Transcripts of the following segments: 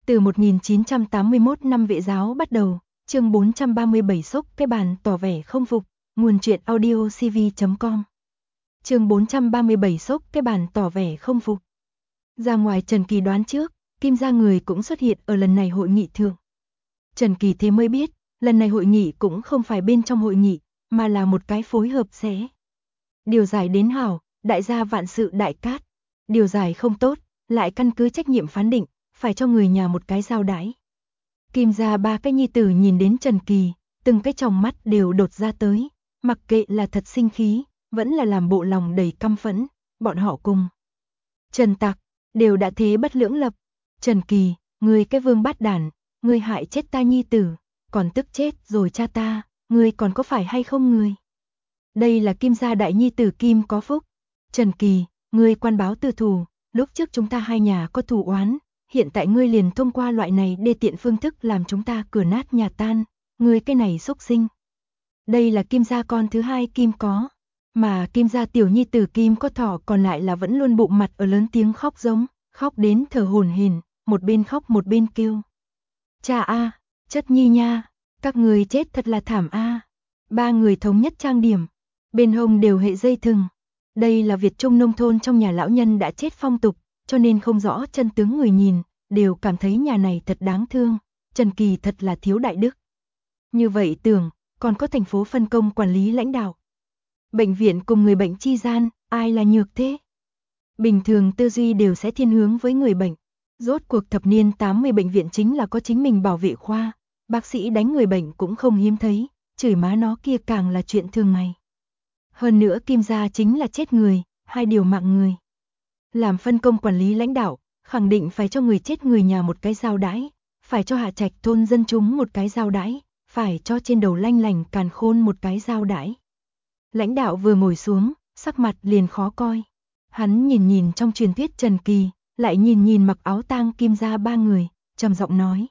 Từ 1981 năm Vệ giáo bắt đầu, chương 437 sốc cái bàn tỏ vẻ không phục, nguồn truyện audio cv.com. Chương 437 sốc cái bàn tỏ vẻ không phục. Ra ngoài Trần Kỳ đoán trước, Kim gia người cũng xuất hiện ở lần này hội nghị thượng. Trần Kỳ thế mới biết, lần này hội nghị cũng không phải bên trong hội nghị, mà là một cái phối hợp xé. Điều giải đến hảo, đại gia vạn sự đại cát. Điều giải không tốt, lại căn cứ trách nhiệm phán định, phải cho người nhà một cái giao đãi. Kim gia ba cái nhi tử nhìn đến Trần Kỳ, từng cái tròng mắt đều đột ra tới, mặc kệ là thật sinh khí, vẫn là làm bộ lòng đầy căm phẫn, bọn họ cùng. Trần Tặc, đều đã thế bất lưỡng lập. Trần Kỳ, ngươi cái vương bát đản, ngươi hại chết ta nhi tử, còn tức chết rồi cha ta, ngươi còn có phải hay không ngươi? Đây là Kim gia đại nhi tử Kim có phúc. Trần Kỳ, ngươi quan báo tư thù, lúc trước chúng ta hai nhà có thù oán, hiện tại ngươi liền thông qua loại này đê tiện phương thức làm chúng ta cửa nát nhà tan, ngươi cái này xúc sinh. Đây là Kim gia con thứ hai Kim có, mà Kim gia tiểu nhi tử Kim có thỏ còn lại là vẫn luôn bụng mặt ở lớn tiếng khóc giống, khóc đến thở hổn hển, một bên khóc một bên kêu. Cha a, chất nhi nha, các người chết thật là thảm a. Ba người thống nhất trang điểm, bên hông đều hệ dây thừng. Đây là Việt Trung nông thôn trong nhà lão nhân đã chết phong tục, cho nên không rõ chân tướng người nhìn, đều cảm thấy nhà này thật đáng thương, Trần Kỳ thật là thiếu đại đức. Như vậy tưởng, còn có thành phố phân công quản lý lãnh đạo. Bệnh viện cùng người bệnh chi gian, ai là nhược thế? Bình thường tư duy đều sẽ thiên hướng với người bệnh. Rốt cuộc thập niên 80 bệnh viện chính là có chính mình bảo vệ khoa, bác sĩ đánh người bệnh cũng không hiếm thấy, chửi má nó kia càng là chuyện thường ngày. Hơn nữa Kim gia chính là chết người, hai điều mạng người. Làm phân công quản lý lãnh đạo, khẳng định phải cho người chết người nhà một cái giao đãi, phải cho Hạ Trạch thôn dân chúng một cái giao đãi, phải cho trên đầu Lanh Lành Càn Khôn một cái giao đãi. Lãnh đạo vừa ngồi xuống, sắc mặt liền khó coi. Hắn nhìn nhìn trong truyền thuyết Trần Kỳ, lại nhìn nhìn mặc áo tang Kim gia ba người, trầm giọng nói.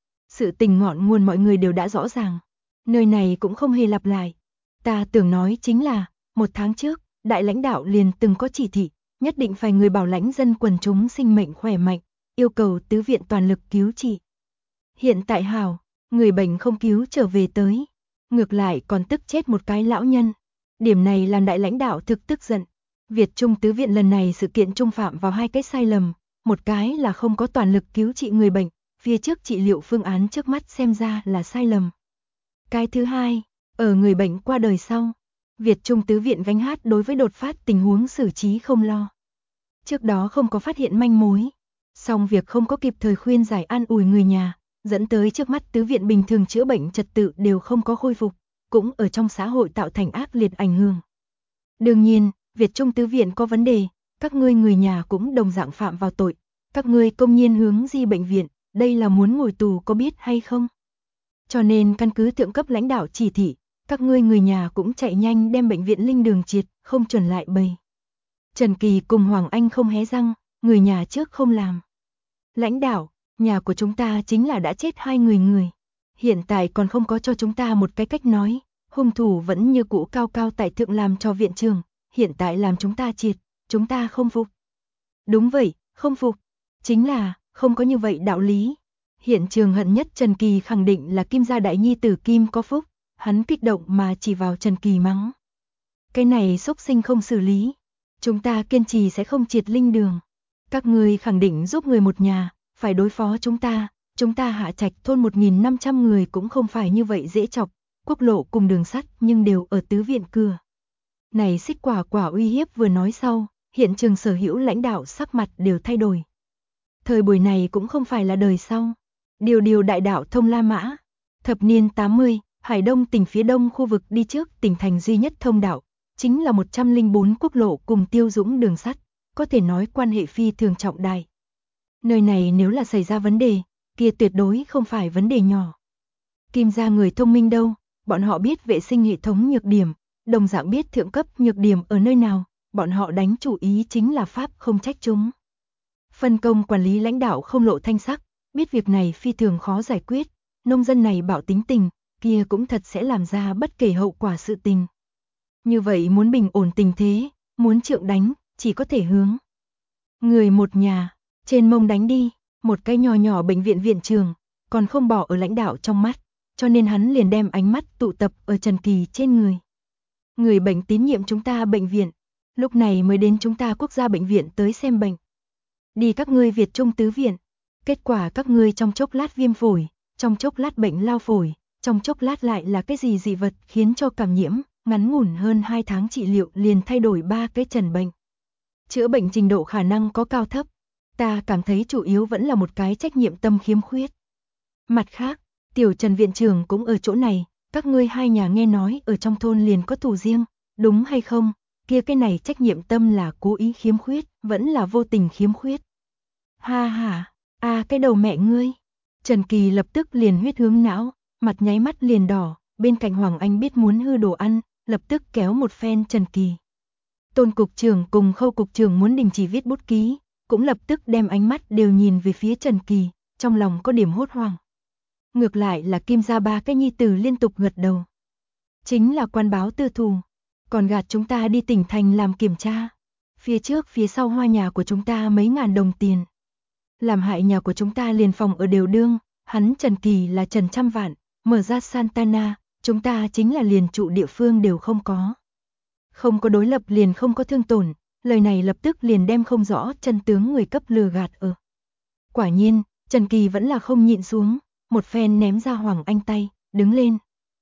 Sự tình ngọn nguồn mọi người đều đã rõ ràng, nơi này cũng không hề lặp lại. Ta tưởng nói chính là, 1 tháng trước, đại lãnh đạo liền từng có chỉ thị, nhất định phải người bảo lãnh dân quần chúng sinh mệnh khỏe mạnh, yêu cầu tứ viện toàn lực cứu trị. Hiện tại hào, người bệnh không cứu trở về tới, ngược lại còn tức chết một cái lão nhân. Điểm này làm đại lãnh đạo thực tức giận. Việt Trung tứ viện lần này sự kiện trung phạm vào hai cái sai lầm, một cái là không có toàn lực cứu trị người bệnh, phía trước trị liệu phương án trước mắt xem ra là sai lầm. Cái thứ hai, ở người bệnh qua đời sau, Việt Trung tứ viện gánh hát đối với đột phát tình huống xử trí không lo. Trước đó không có phát hiện manh mối, song việc không có kịp thời khuyên giải an ủi người nhà, dẫn tới trước mắt tứ viện bình thường chữa bệnh trật tự đều không có khôi phục, cũng ở trong xã hội tạo thành ác liệt ảnh hưởng. Đương nhiên, Việt Trung tứ viện có vấn đề, các ngươi người nhà cũng đồng dạng phạm vào tội, các ngươi công nhiên hướng di bệnh viện, đây là muốn ngồi tù có biết hay không? Cho nên căn cứ thượng cấp lãnh đạo chỉ thị, các ngươi người nhà cũng chạy nhanh đem bệnh viện linh đường triệt, không chuẩn lại bày. Trần Kỳ cùng Hoàng Anh không hé răng, người nhà trước không làm. Lãnh đạo, nhà của chúng ta chính là đã chết 2 người. Hiện tại còn không có cho chúng ta một cái cách nói, hung thủ vẫn như cũ cao cao tại thượng làm cho viện trưởng, hiện tại làm chúng ta triệt, chúng ta không phục. Đúng vậy, không phục. Chính là, không có như vậy đạo lý. Hiện trường hận nhất Trần Kỳ khẳng định là Kim gia đại nhi tử Kim có phúc, hắn kích động mà chỉ vào Trần Kỳ mắng. Cái này xúc sinh không xử lý, chúng ta kiên trì sẽ không triệt linh đường. Các ngươi khẳng định giúp người một nhà, phải đối phó chúng ta Hạ Trạch thôn 1.500 người cũng không phải như vậy dễ chọc, quốc lộ cùng đường sắt nhưng đều ở tứ viện cửa. Này xích quả uy hiếp vừa nói sau, hiện trường sở hữu lãnh đạo sắc mặt đều thay đổi. Thời buổi này cũng không phải là đời sau. Điều đại đạo thông La Mã. Thập niên 80, Hải Đông tỉnh phía đông khu vực đi trước tỉnh thành duy nhất thông đạo, chính là 104 quốc lộ cùng Tiêu Dũng đường sắt, có thể nói quan hệ phi thường trọng đại. Nơi này nếu là xảy ra vấn đề, kia tuyệt đối không phải vấn đề nhỏ. Kim gia người thông minh đâu, bọn họ biết vệ sinh hệ thống nhược điểm, đồng dạng biết thượng cấp nhược điểm ở nơi nào, bọn họ đánh chủ ý chính là pháp không trách chúng. Phân công quản lý lãnh đạo không lộ thanh sắc, biết việc này phi thường khó giải quyết, nông dân này bảo tính tình, kia cũng thật sẽ làm ra bất kể hậu quả sự tình. Như vậy muốn bình ổn tình thế, muốn trượng đánh, chỉ có thể hướng người một nhà, trên mông đánh đi. Một cái nhỏ nhỏ bệnh viện viện trường, còn không bỏ ở lãnh đạo trong mắt, cho nên hắn liền đem ánh mắt tụ tập ở Trần Kỳ trên người. Người bệnh tín nhiệm chúng ta bệnh viện, lúc này mới đến chúng ta quốc gia bệnh viện tới xem bệnh. Đi các ngươi Việt Trung tứ viện, kết quả các ngươi trong chốc lát viêm phổi, trong chốc lát bệnh lao phổi, trong chốc lát lại là cái gì dị vật khiến cho cảm nhiễm, ngắn ngủn hơn 2 tháng trị liệu liền thay đổi 3 cái trần bệnh. Chữa bệnh trình độ khả năng có cao thấp, ta cảm thấy chủ yếu vẫn là một cái trách nhiệm tâm khiếm khuyết. Mặt khác, tiểu Trần viện trưởng cũng ở chỗ này, các ngươi hai nhà nghe nói ở trong thôn liền có thù riêng, đúng hay không? Kia cái này trách nhiệm tâm là cố ý khiếm khuyết, vẫn là vô tình khiếm khuyết. Ha ha, cái đầu mẹ ngươi. Trần Kỳ lập tức liền huyết hướng não, mặt nháy mắt liền đỏ, bên cạnh Hoàng Anh biết muốn hư đồ ăn, lập tức kéo một phen Trần Kỳ. Tôn cục trưởng cùng Khâu cục trưởng muốn đình chỉ viết bút ký, cũng lập tức đem ánh mắt đều nhìn về phía Trần Kỳ, trong lòng có điểm hốt hoảng. Ngược lại là Kim gia ba cái nhi tử liên tục gật đầu. Chính là quan báo tư thù, còn gạt chúng ta đi tỉnh thành làm kiểm tra. Phía trước phía sau hoa nhà của chúng ta mấy ngàn đồng tiền. Làm hại nhà của chúng ta liền phòng ở đều đương, hắn Trần Kỳ là Trần trăm vạn, mở ra Santana, chúng ta chính là liền trụ địa phương đều không có. Không có đối lập liền không có thương tổn, lời này lập tức liền đem không rõ chân tướng người cấp lừa gạt ở. Quả nhiên, Trần Kỳ vẫn là không nhịn xuống, một phen ném ra Hoàng Anh tay, đứng lên.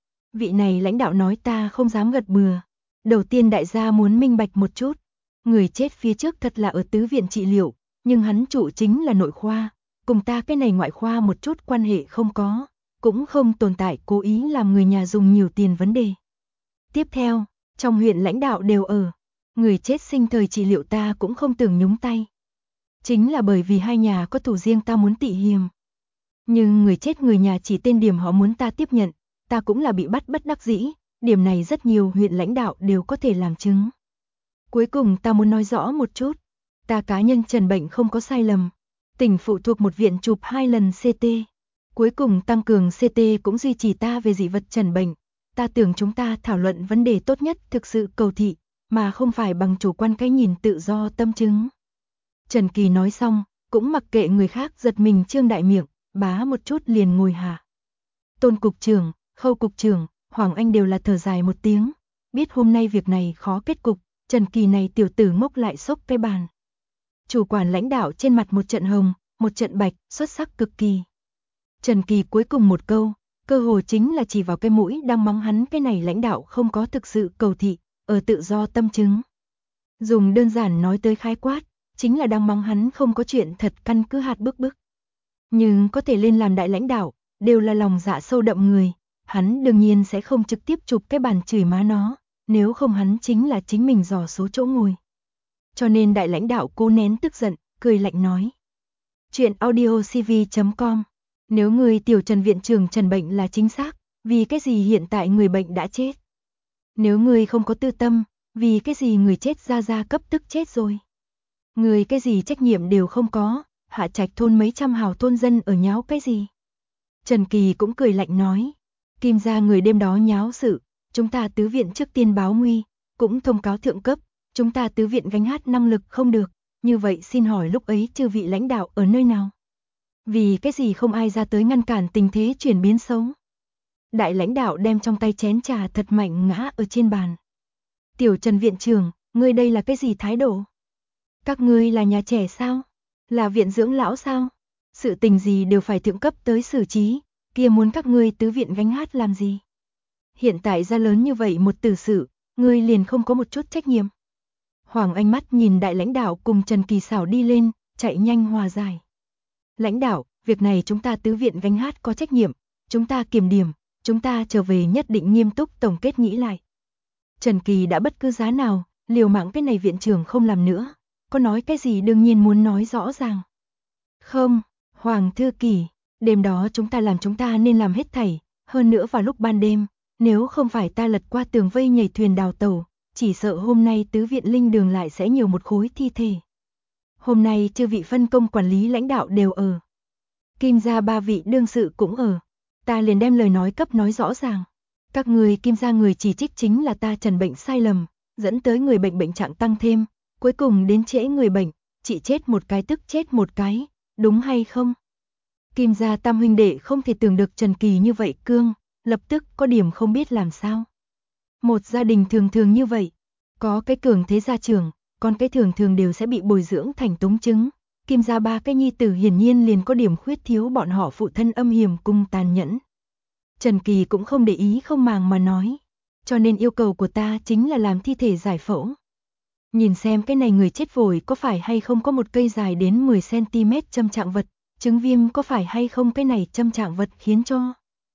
Vị này lãnh đạo nói ta không dám gật bừa. Đầu tiên đại gia muốn minh bạch một chút, người chết phía trước thật là ở tứ viện trị liệu, nhưng hắn trụ chính là nội khoa, cùng ta cái này ngoại khoa một chút quan hệ không có, cũng không tồn tại cố ý làm người nhà dùng nhiều tiền vấn đề. Tiếp theo, trong huyện lãnh đạo đều ở, người chết sinh thời trị liệu ta cũng không tưởng nhúng tay. Chính là bởi vì hai nhà có thù riêng ta muốn tị hiềm. Nhưng người chết người nhà chỉ tên điểm họ muốn ta tiếp nhận, ta cũng là bị bắt bất đắc dĩ, điểm này rất nhiều huyện lãnh đạo đều có thể làm chứng. Cuối cùng ta muốn nói rõ một chút, ta cá nhân trần bệnh không có sai lầm, tỉnh phụ thuộc một viện chụp 2 lần CT. Cuối cùng tăng cường CT cũng duy trì ta về dị vật trần bệnh, ta tưởng chúng ta thảo luận vấn đề tốt nhất thực sự cầu thị, mà không phải bằng chủ quan cái nhìn tự do tâm chứng. Trần Kỳ nói xong, cũng mặc kệ người khác giật mình trương đại miệng, bá một chút liền ngồi hạ. Tôn cục trưởng, Khâu cục trưởng, Hoàng Anh đều là thở dài một tiếng, biết hôm nay việc này khó kết cục, Trần Kỳ này tiểu tử ngốc lại xốc cái bàn. Chủ quản lãnh đạo trên mặt một trận hồng, một trận bạch, xuất sắc cực kỳ. Trần Kỳ cuối cùng một câu, cơ hồ chính là chỉ vào cái mũi đang mắng hắn cái này lãnh đạo không có thực sự cầu thị, ở tự do tâm chứng. Dùng đơn giản nói tới khái quát, chính là đang mắng hắn không có chuyện thật căn cứ hạt bức. Nhưng có thể lên làm đại lãnh đạo, đều là lòng dạ sâu đậm người, hắn đương nhiên sẽ không trực tiếp chụp cái bàn chửi má nó, nếu không hắn chính là chính mình dò số chỗ ngồi. Cho nên đại lãnh đạo cố nén tức giận, cười lạnh nói. Chuyện audiocv.com. Nếu người tiểu Trần viện trưởng trần bệnh là chính xác, vì cái gì hiện tại người bệnh đã chết? Nếu người không có tư tâm, vì cái gì người chết ra cấp tức chết rồi? Người cái gì trách nhiệm đều không có, Hạ Trạch thôn mấy trăm hào thôn dân ở nháo cái gì? Trần Kỳ cũng cười lạnh nói. Kim gia người đêm đó nháo sự, chúng ta tứ viện trước tiên báo nguy, cũng thông cáo thượng cấp, chúng ta tứ viện gánh hát năng lực không được, như vậy xin hỏi lúc ấy chư vị lãnh đạo ở nơi nào? Vì cái gì không ai ra tới ngăn cản tình thế chuyển biến xấu? Đại lãnh đạo đem trong tay chén trà thật mạnh ngã ở trên bàn. Tiểu Trần viện trưởng, ngươi đây là cái gì thái độ? Các ngươi là nhà trẻ sao? Là viện dưỡng lão sao? Sự tình gì đều phải thượng cấp tới xử trí, kia muốn các ngươi tứ viện gánh hát làm gì? Hiện tại ra lớn như vậy một tử sự, ngươi liền không có một chút trách nhiệm. Hoàng Anh mắt nhìn đại lãnh đạo cùng Trần Kỳ xảo đi lên, chạy nhanh hòa giải. Lãnh đạo, việc này chúng ta tứ viện gánh hát có trách nhiệm, chúng ta kiểm điểm, chúng ta trở về nhất định nghiêm túc tổng kết nghĩ lại. Trần Kỳ đã bất cứ giá nào, liều mạng cái này viện trưởng không làm nữa, có nói cái gì đương nhiên muốn nói rõ ràng. Không, Hoàng thư ký, đêm đó chúng ta nên làm hết thảy, hơn nữa vào lúc ban đêm, nếu không phải ta lật qua tường vây nhảy thuyền đào tàu, chỉ sợ hôm nay tứ viện linh đường lại sẽ nhiều một khối thi thể. Hôm nay chư vị phân công quản lý lãnh đạo đều ở. Kim gia 3 vị đương sự cũng ở. Ta liền đem lời nói cấp nói rõ ràng. Các người Kim gia người chỉ trích chính là ta trần bệnh sai lầm, dẫn tới người bệnh bệnh trạng tăng thêm, cuối cùng đến trễ người bệnh, chị chết một cái tức chết một cái, đúng hay không? Kim gia tam huynh đệ không thể tưởng được Trần Kỳ như vậy cương, lập tức có điểm không biết làm sao. Một gia đình thường thường như vậy, có cái cường thế gia trưởng, còn cái thường thường đều sẽ bị bồi dưỡng thành túng chứng. Kim gia ba cái nhi tử hiển nhiên liền có điểm khuyết thiếu bọn họ phụ thân âm hiểm cùng tàn nhẫn. Trần Kỳ cũng không để ý không màng mà nói, cho nên yêu cầu của ta chính là làm thi thể giải phẫu. Nhìn xem cái này người chết vội có phải hay không có một cây dài đến 10cm châm trạng vật, chứng viêm có phải hay không cái này châm trạng vật khiến cho.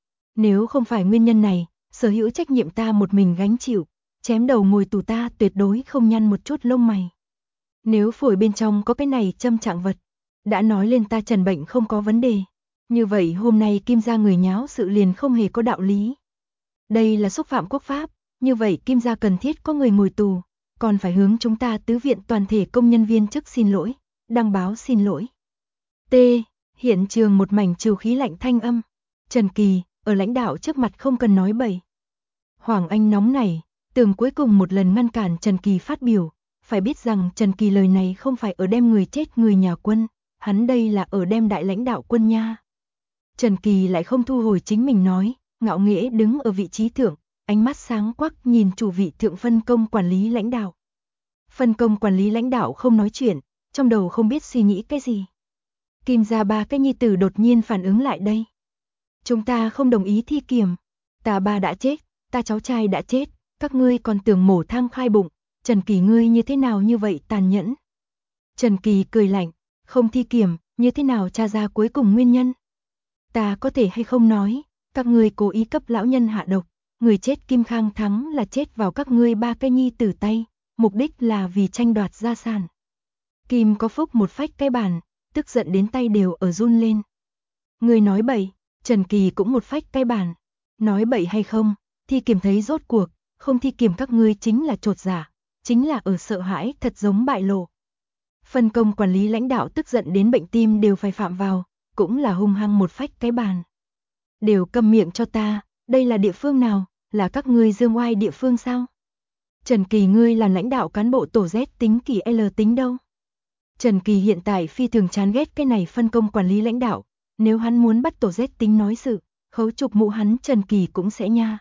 Nếu không phải nguyên nhân này, sở hữu trách nhiệm ta một mình gánh chịu, chém đầu ngồi tù ta tuyệt đối không nhăn một chút lông mày. Nếu phổi bên trong có cái này châm trạng vật, đã nói lên ta trần bệnh không có vấn đề. Như vậy hôm nay Kim gia người nháo sự liền không hề có đạo lý. Đây là xúc phạm quốc pháp, như vậy Kim gia cần thiết có người ngồi tù, còn phải hướng chúng ta tứ viện toàn thể công nhân viên chức xin lỗi, đăng báo xin lỗi. T. Hiện trường một mảnh trừ khí lạnh thanh âm. Trần Kỳ, ở lãnh đạo trước mặt không cần nói bậy. Hoàng Anh nóng nảy, tưởng cuối cùng một lần ngăn cản Trần Kỳ phát biểu, phải biết rằng Trần Kỳ lời này không phải ở đem người chết người nhà quân, hắn đây là ở đem đại lãnh đạo quân nha. Trần Kỳ lại không thu hồi chính mình nói, ngạo nghễ đứng ở vị trí thượng, ánh mắt sáng quắc nhìn chủ vị thượng phân công quản lý lãnh đạo. Phân công quản lý lãnh đạo không nói chuyện, trong đầu không biết suy nghĩ cái gì. Kim gia ba cái nhi tử đột nhiên phản ứng lại đây. Chúng ta không đồng ý thi kiểm, ta ba đã chết, ta cháu trai đã chết, các ngươi còn tưởng mổ thang khai bụng, Trần Kỳ ngươi như thế nào như vậy tàn nhẫn. Trần Kỳ cười lạnh, không thi kiểm, như thế nào tra ra cuối cùng nguyên nhân. Ta có thể hay không nói, các ngươi cố ý cấp lão nhân hạ độc, người chết Kim Khang Thắng là chết vào các ngươi ba cái nhi tử tay, mục đích là vì tranh đoạt gia sản. Kim có phúc một phách cái bàn, tức giận đến tay đều ở run lên. Người nói bậy, Trần Kỳ cũng một phách cái bàn, nói bậy hay không, thi kiểm thấy rốt cuộc, không thi kiểm các ngươi chính là trột giả, chính là ở sợ hãi thật giống bại lộ. Phân công quản lý lãnh đạo tức giận đến bệnh tim đều phải phạm vào, cũng là hung hăng một phách cái bàn. Đều câm miệng cho ta, đây là địa phương nào, là các ngươi dương oai địa phương sao? Trần Kỳ ngươi là lãnh đạo cán bộ tổ Z tính kỳ L tính đâu? Trần Kỳ hiện tại phi thường chán ghét cái này phân công quản lý lãnh đạo, nếu hắn muốn bắt tổ Z tính nói sự, khấu trục mũ hắn Trần Kỳ cũng sẽ nha.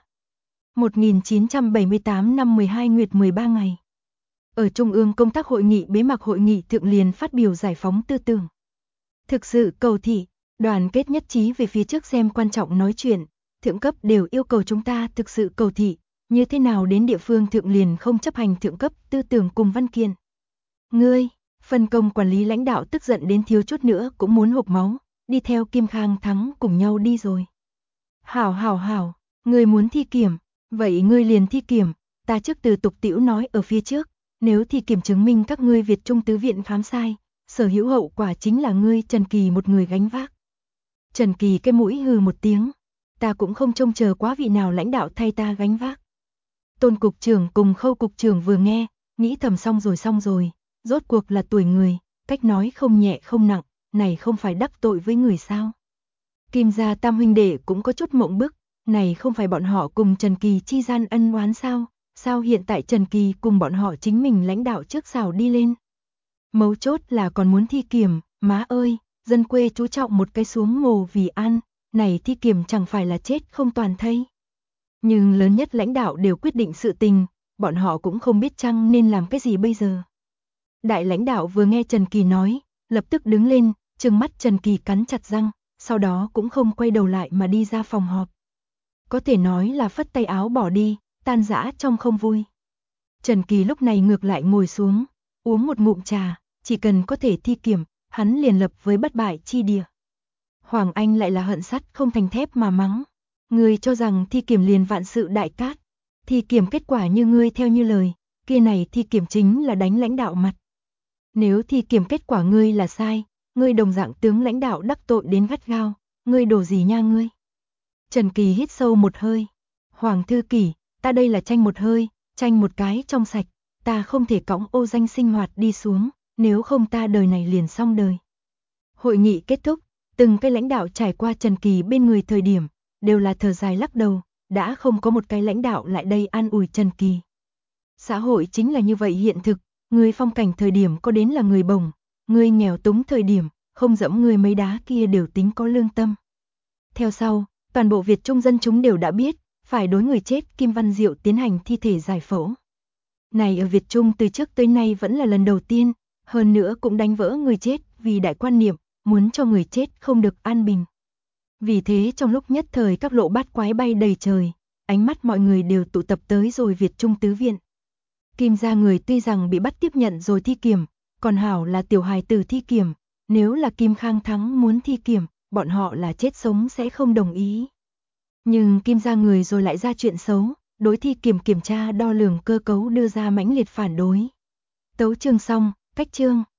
1978 năm 12 nguyệt 13 ngày. Ở Trung ương công tác hội nghị bế mạc hội nghị thượng liền phát biểu giải phóng tư tưởng. Thực sự cầu thị, đoàn kết nhất trí về phía trước xem quan trọng nói chuyện, thượng cấp đều yêu cầu chúng ta thực sự cầu thị, như thế nào đến địa phương thượng liền không chấp hành thượng cấp tư tưởng cùng văn kiện. Ngươi, phân công quản lý lãnh đạo tức giận đến thiếu chút nữa cũng muốn hộc máu, đi theo Kim Khang Thắng cùng nhau đi rồi. Hảo, ngươi muốn thi kiểm, vậy ngươi liền thi kiểm, ta trước từ tục tĩu nói ở phía trước, nếu thi kiểm chứng minh các ngươi Việt Trung tứ viện khám sai, sở hữu hậu quả chính là ngươi Trần Kỳ một người gánh vác. Trần Kỳ cái mũi hừ một tiếng, ta cũng không trông chờ quá vị nào lãnh đạo thay ta gánh vác. Tôn cục trưởng cùng Khâu cục trưởng vừa nghe, nghĩ thầm xong rồi, rốt cuộc là tuổi người, cách nói không nhẹ không nặng, này không phải đắc tội với người sao. Kim gia tam huynh đệ cũng có chút mộng bức, này không phải bọn họ cùng Trần Kỳ chi gian ân oán sao, sao hiện tại Trần Kỳ cùng bọn họ chính mình lãnh đạo trước xào đi lên. Mấu chốt là còn muốn thi kiểm, má ơi, dân quê chú trọng một cái xuống mồ vì ăn, này thi kiểm chẳng phải là chết không toàn thây. Nhưng lớn nhất lãnh đạo đều quyết định sự tình, bọn họ cũng không biết chăng nên làm cái gì bây giờ. Đại lãnh đạo vừa nghe Trần Kỳ nói, lập tức đứng lên, trừng mắt Trần Kỳ cắn chặt răng, sau đó cũng không quay đầu lại mà đi ra phòng họp. Có thể nói là phất tay áo bỏ đi, tan rã trong không vui. Trần Kỳ lúc này ngược lại ngồi xuống, uống một ngụm trà, chỉ cần có thể thi kiểm, hắn liền lập với bất bại chi địa. Hoàng Anh lại là hận sắt không thành thép mà mắng. Ngươi cho rằng thi kiểm liền vạn sự đại cát, thi kiểm kết quả như ngươi theo như lời, kia này thi kiểm chính là đánh lãnh đạo mặt. Nếu thi kiểm kết quả ngươi là sai, ngươi đồng dạng tướng lãnh đạo đắc tội đến gắt gao, ngươi đổ gì nha ngươi. Trần Kỳ hít sâu một hơi. Hoàng thư kỷ, ta đây là tranh một hơi, tranh một cái trong sạch, ta không thể cõng ô danh sinh hoạt đi xuống, nếu không ta đời này liền xong đời. Hội nghị kết thúc, từng cái lãnh đạo trải qua Trần Kỳ bên người thời điểm, đều là thở dài lắc đầu, đã không có một cái lãnh đạo lại đây an ủi Trần Kỳ. Xã hội chính là như vậy hiện thực, người phong cảnh thời điểm có đến là người bổng, người nghèo túng thời điểm, không dẫm người mấy đá kia đều tính có lương tâm. Theo sau, toàn bộ Việt Trung dân chúng đều đã biết, phải đối người chết Kim Văn Diệu tiến hành thi thể giải phẫu. Này ở Việt Trung từ trước tới nay vẫn là lần đầu tiên, hơn nữa cũng đánh vỡ người chết vì đại quan niệm, muốn cho người chết không được an bình. Vì thế trong lúc nhất thời các lộ bát quái bay đầy trời, ánh mắt mọi người đều tụ tập tới rồi Việt Trung tứ viện. Kim gia người tuy rằng bị bắt tiếp nhận rồi thi kiểm, còn hảo là tiểu hài tử thi kiểm, nếu là Kim Khang Thắng muốn thi kiểm, bọn họ là chết sống sẽ không đồng ý. Nhưng Kim gia người rồi lại ra chuyện xấu, đối thi kiểm tra đo lường cơ cấu đưa ra mãnh liệt phản đối. Tấu chương xong, cách chương.